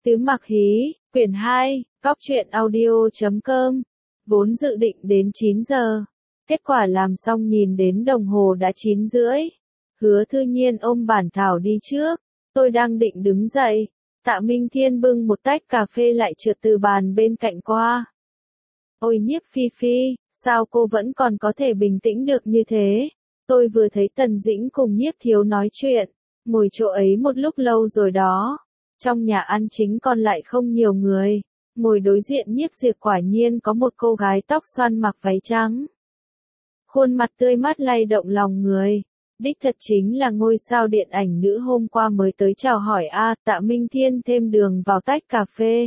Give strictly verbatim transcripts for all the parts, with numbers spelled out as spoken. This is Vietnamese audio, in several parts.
Tứ Mặc Hí, quyển hai, góc truyện audio chấm com. Vốn dự định đến chín giờ. Kết quả làm xong nhìn đến đồng hồ đã chín rưỡi. Hứa Thư Nhiên ôm bản thảo đi trước. Tôi đang định đứng dậy. Tạ Minh Thiên bưng một tách cà phê lại trượt từ bàn bên cạnh qua. Ôi Nhiếp Phi Phi, sao cô vẫn còn có thể bình tĩnh được như thế? Tôi vừa thấy Tần Dĩnh cùng Nhiếp Thiếu nói chuyện. Ngồi chỗ ấy một lúc lâu rồi đó. Trong nhà ăn chính còn lại không nhiều người. Ngồi đối diện Nhiếp Diệp quả nhiên có một cô gái tóc xoăn mặc váy trắng. Khuôn mặt tươi mát lay động lòng người. Đích thật chính là ngôi sao điện ảnh nữ hôm qua mới tới chào hỏi a. Tạ Minh Thiên thêm đường vào tách cà phê.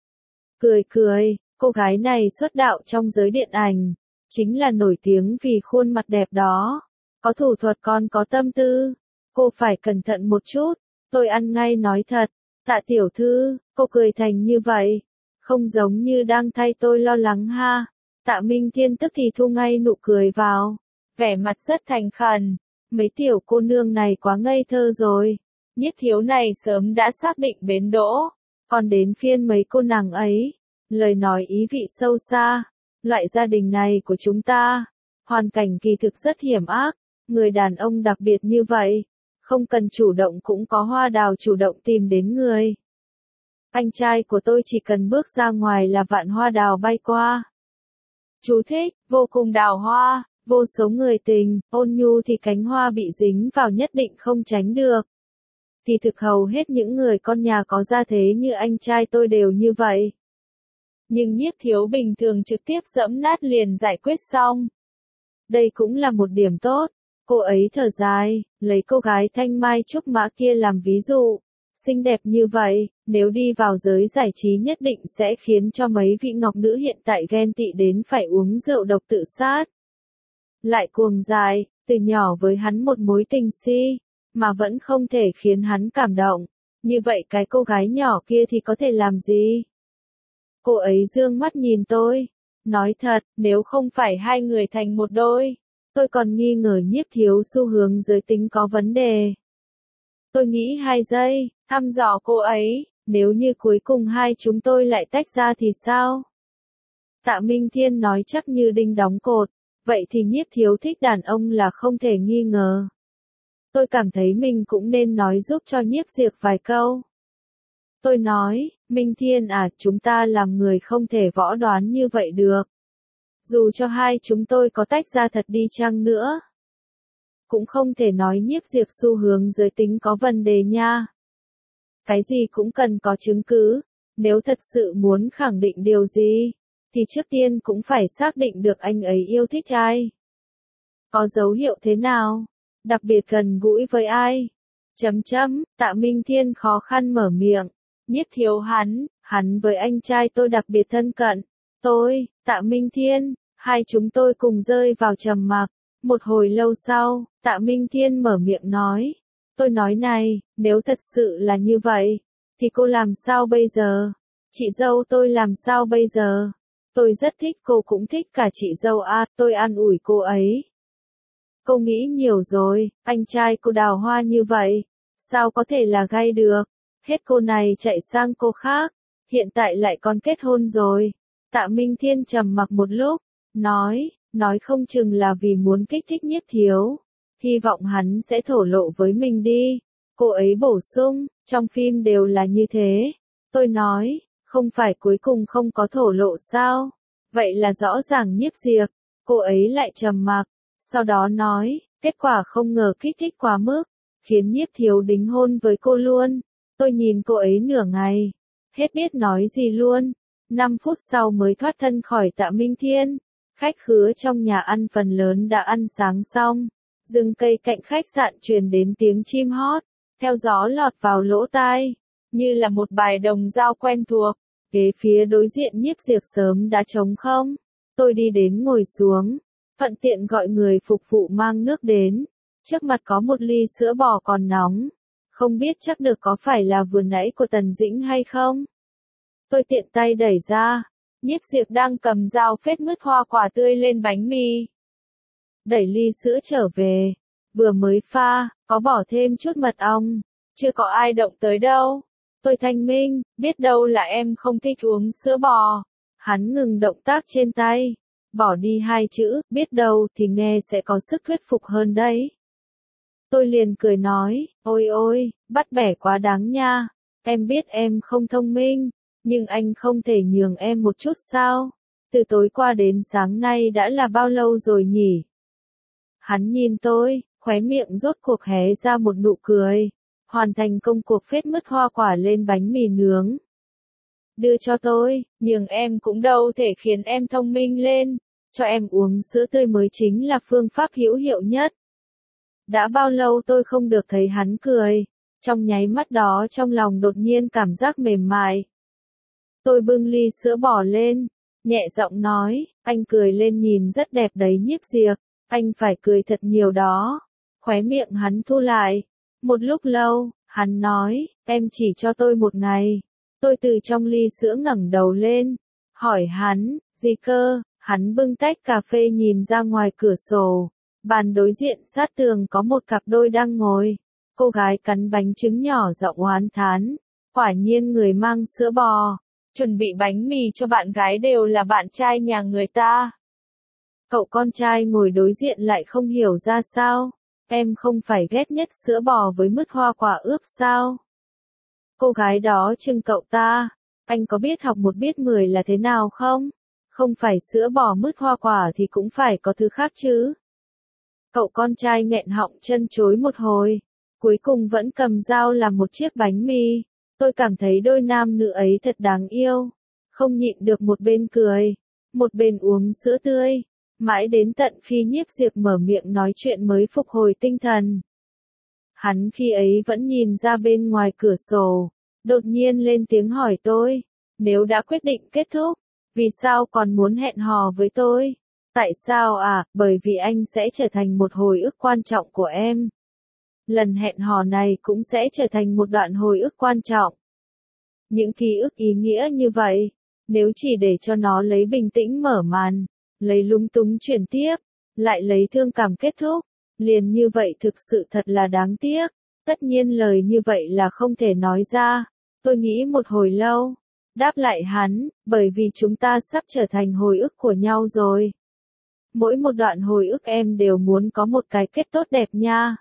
Cười cười, cô gái này xuất đạo trong giới điện ảnh. Chính là nổi tiếng vì khuôn mặt đẹp đó. Có thủ thuật còn có tâm tư. Cô phải cẩn thận một chút. Tôi ăn ngay nói thật. Tạ tiểu thư, cô cười thành như vậy. Không giống như đang thay tôi lo lắng ha. Tạ Minh Thiên tức thì thu ngay nụ cười vào. Vẻ mặt rất thành khẩn. Mấy tiểu cô nương này quá ngây thơ rồi. Nhiếp Thiếu này sớm đã xác định bến đỗ. Còn đến phiên mấy cô nàng ấy. Lời nói ý vị sâu xa. Loại gia đình này của chúng ta. Hoàn cảnh kỳ thực rất hiểm ác. Người đàn ông đặc biệt như vậy. Không cần chủ động cũng có hoa đào chủ động tìm đến người. Anh trai của tôi chỉ cần bước ra ngoài là vạn hoa đào bay qua. Chú thích, vô cùng đào hoa, vô số người tình, ôn nhu thì cánh hoa bị dính vào nhất định không tránh được. Thì thực hầu hết những người con nhà có gia thế như anh trai tôi đều như vậy. Nhưng Nhiếp Thiếu bình thường trực tiếp dẫm nát liền giải quyết xong. Đây cũng là một điểm tốt. Cô ấy thở dài, lấy cô gái thanh mai trúc mã kia làm ví dụ. Xinh đẹp như vậy, nếu đi vào giới giải trí nhất định sẽ khiến cho mấy vị ngọc nữ hiện tại ghen tị đến phải uống rượu độc tự sát. Lại cuồng dài, từ nhỏ với hắn một mối tình si, mà vẫn không thể khiến hắn cảm động. Như vậy cái cô gái nhỏ kia thì có thể làm gì? Cô ấy dương mắt nhìn tôi. Nói thật, nếu không phải hai người thành một đôi. Tôi còn nghi ngờ Nhiếp Thiếu xu hướng giới tính có vấn đề. Tôi nghĩ hai giây, thăm dò cô ấy, nếu như cuối cùng hai chúng tôi lại tách ra thì sao? Tạ Minh Thiên nói chắc như đinh đóng cột, vậy thì Nhiếp Thiếu thích đàn ông là không thể nghi ngờ. Tôi cảm thấy mình cũng nên nói giúp cho Nhiếp Diệp vài câu. Tôi nói, Minh Thiên à, chúng ta làm người không thể võ đoán như vậy được. Dù cho hai chúng tôi có tách ra thật đi chăng nữa. Cũng không thể nói Nhiếp Diệp xu hướng giới tính có vấn đề nha. Cái gì cũng cần có chứng cứ. Nếu thật sự muốn khẳng định điều gì, thì trước tiên cũng phải xác định được anh ấy yêu thích ai. Có dấu hiệu thế nào? Đặc biệt gần gũi với ai? Chấm chấm, Tạ Minh Thiên khó khăn mở miệng. Nhiếp Thiếu hắn, hắn với anh trai tôi đặc biệt thân cận. Tôi, Tạ Minh Thiên, hai chúng tôi cùng rơi vào trầm mặc. Một hồi lâu sau, Tạ Minh Thiên mở miệng nói. Tôi nói này, nếu thật sự là như vậy, thì cô làm sao bây giờ? Chị dâu tôi làm sao bây giờ? Tôi rất thích cô cũng thích cả chị dâu a, tôi an ủi cô ấy. Cô nghĩ nhiều rồi, anh trai cô đào hoa như vậy, sao có thể là gay được? Hết cô này chạy sang cô khác, hiện tại lại còn kết hôn rồi. Tạ Minh Thiên trầm mặc một lúc, nói, nói không chừng là vì muốn kích thích Nhiếp Thiếu. Hy vọng hắn sẽ thổ lộ với mình đi. Cô ấy bổ sung, trong phim đều là như thế. Tôi nói, không phải cuối cùng không có thổ lộ sao? Vậy là rõ ràng Nhiếp Diệp. Cô ấy lại trầm mặc, sau đó nói, kết quả không ngờ kích thích quá mức, khiến Nhiếp Thiếu đính hôn với cô luôn. Tôi nhìn cô ấy nửa ngày, hết biết nói gì luôn. Năm phút sau mới thoát thân khỏi Tạ Minh Thiên. Khách khứa trong nhà ăn phần lớn đã ăn sáng xong. Rừng cây cạnh khách sạn truyền đến tiếng chim hót, theo gió lọt vào lỗ tai, như là một bài đồng dao quen thuộc. Ghế phía đối diện Nhiếp Diệp sớm đã trống không. Tôi đi đến ngồi xuống, thuận tiện gọi người phục vụ mang nước đến. Trước mặt có một ly sữa bò còn nóng. Không biết chắc được có phải là vừa nãy của Tần Dĩnh hay không? Tôi tiện tay đẩy ra. Nhiếp Diệp đang cầm dao phết mứt hoa quả tươi lên bánh mì. Đẩy ly sữa trở về. Vừa mới pha, có bỏ thêm chút mật ong. Chưa có ai động tới đâu. Tôi thanh minh, biết đâu là em không thích uống sữa bò. Hắn ngừng động tác trên tay, bỏ đi hai chữ, biết đâu thì nghe sẽ có sức thuyết phục hơn đấy. Tôi liền cười nói, ôi ôi, bắt bẻ quá đáng nha, em biết em không thông minh, nhưng anh không thể nhường em một chút sao? Từ tối qua đến sáng nay đã là bao lâu rồi nhỉ? Hắn nhìn tôi, khóe miệng rốt cuộc hé ra một nụ cười, hoàn thành công cuộc phết mứt hoa quả lên bánh mì nướng. Đưa cho tôi, nhưng em cũng đâu thể khiến em thông minh lên, cho em uống sữa tươi mới chính là phương pháp hữu hiệu nhất. Đã bao lâu tôi không được thấy hắn cười, trong nháy mắt đó trong lòng đột nhiên cảm giác mềm mại. Tôi bưng ly sữa bò lên, nhẹ giọng nói, anh cười lên nhìn rất đẹp đấy Nhiếp Diệp, anh phải cười thật nhiều đó. Khóe miệng hắn thu lại, một lúc lâu, hắn nói, em chỉ cho tôi một ngày. Tôi từ trong ly sữa ngẩng đầu lên, hỏi hắn, gì cơ? Hắn bưng tách cà phê nhìn ra ngoài cửa sổ, bàn đối diện sát tường có một cặp đôi đang ngồi. Cô gái cắn bánh trứng nhỏ giọng oán thán, quả nhiên người mang sữa bò, chuẩn bị bánh mì cho bạn gái đều là bạn trai nhà người ta. Cậu con trai ngồi đối diện lại không hiểu ra sao, em không phải ghét nhất sữa bò với mứt hoa quả ướp sao? Cô gái đó trừng cậu ta, anh có biết học một biết mười là thế nào không? Không phải sữa bò mứt hoa quả thì cũng phải có thứ khác chứ. Cậu con trai nghẹn họng chân chối một hồi, cuối cùng vẫn cầm dao làm một chiếc bánh mì. Tôi cảm thấy đôi nam nữ ấy thật đáng yêu, không nhịn được một bên cười, một bên uống sữa tươi, mãi đến tận khi Nhiếp Diệp mở miệng nói chuyện mới phục hồi tinh thần. Hắn khi ấy vẫn nhìn ra bên ngoài cửa sổ, đột nhiên lên tiếng hỏi tôi, nếu đã quyết định kết thúc, vì sao còn muốn hẹn hò với tôi? Tại sao à? Bởi vì anh sẽ trở thành một hồi ức quan trọng của em. Lần hẹn hò này cũng sẽ trở thành một đoạn hồi ức quan trọng. Những ký ức ý nghĩa như vậy, nếu chỉ để cho nó lấy bình tĩnh mở màn, lấy lúng túng chuyển tiếp, lại lấy thương cảm kết thúc, liền như vậy thực sự thật là đáng tiếc. Tất nhiên lời như vậy là không thể nói ra. Tôi nghĩ một hồi lâu, đáp lại hắn, bởi vì chúng ta sắp trở thành hồi ức của nhau rồi. Mỗi một đoạn hồi ức em đều muốn có một cái kết tốt đẹp nha.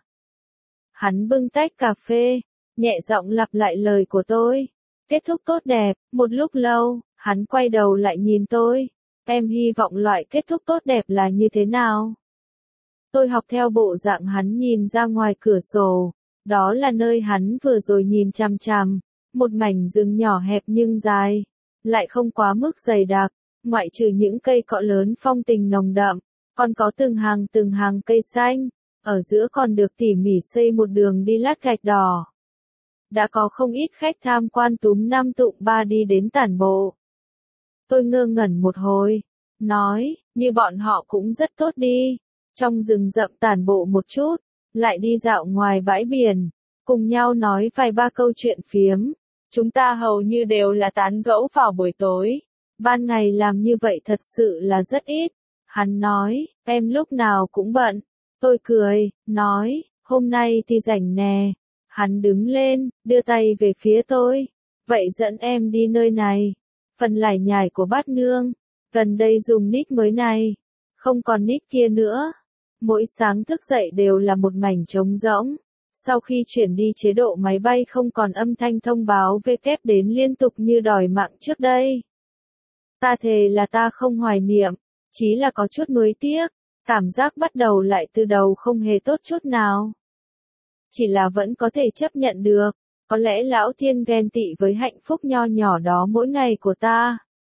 Hắn bưng tách cà phê, nhẹ giọng lặp lại lời của tôi. Kết thúc tốt đẹp, một lúc lâu, hắn quay đầu lại nhìn tôi. Em hy vọng loại kết thúc tốt đẹp là như thế nào? Tôi học theo bộ dạng hắn nhìn ra ngoài cửa sổ. Đó là nơi hắn vừa rồi nhìn chằm chằm. Một mảnh rừng nhỏ hẹp nhưng dài, lại không quá mức dày đặc, ngoại trừ những cây cọ lớn phong tình nồng đậm, còn có từng hàng từng hàng cây xanh, ở giữa còn được tỉ mỉ xây một đường đi lát gạch đỏ. Đã có không ít khách tham quan túm năm tụm ba đi đến tản bộ. Tôi ngơ ngẩn một hồi, nói, như bọn họ cũng rất tốt đi, trong rừng rậm tản bộ một chút, lại đi dạo ngoài bãi biển, cùng nhau nói vài ba câu chuyện phiếm. Chúng ta hầu như đều là tán gẫu vào buổi tối. Ban ngày làm như vậy thật sự là rất ít. Hắn nói, em lúc nào cũng bận. Tôi cười, nói, hôm nay thì rảnh nè. Hắn đứng lên, đưa tay về phía tôi. Vậy dẫn em đi nơi này. Phần lải nhải của bát nương. Gần đây dùng nick mới này. Không còn nick kia nữa. Mỗi sáng thức dậy đều là một mảnh trống rỗng. Sau khi chuyển đi chế độ máy bay không còn âm thanh thông báo về kép đến liên tục như đòi mạng trước đây. Ta thề là ta không hoài niệm, chỉ là có chút nuối tiếc, cảm giác bắt đầu lại từ đầu không hề tốt chút nào. Chỉ là vẫn có thể chấp nhận được, có lẽ lão thiên ghen tị với hạnh phúc nho nhỏ đó mỗi ngày của ta.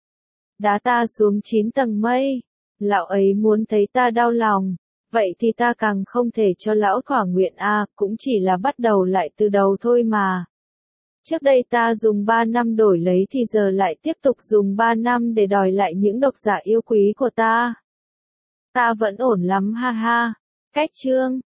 Đá ta xuống chín tầng mây, lão ấy muốn thấy ta đau lòng. Vậy thì ta càng không thể cho lão thỏa nguyện a, à, cũng chỉ là bắt đầu lại từ đầu thôi mà. Trước đây ta dùng ba năm đổi lấy thì giờ lại tiếp tục dùng ba năm để đòi lại những độc giả yêu quý của ta. Ta vẫn ổn lắm ha ha. Cách chương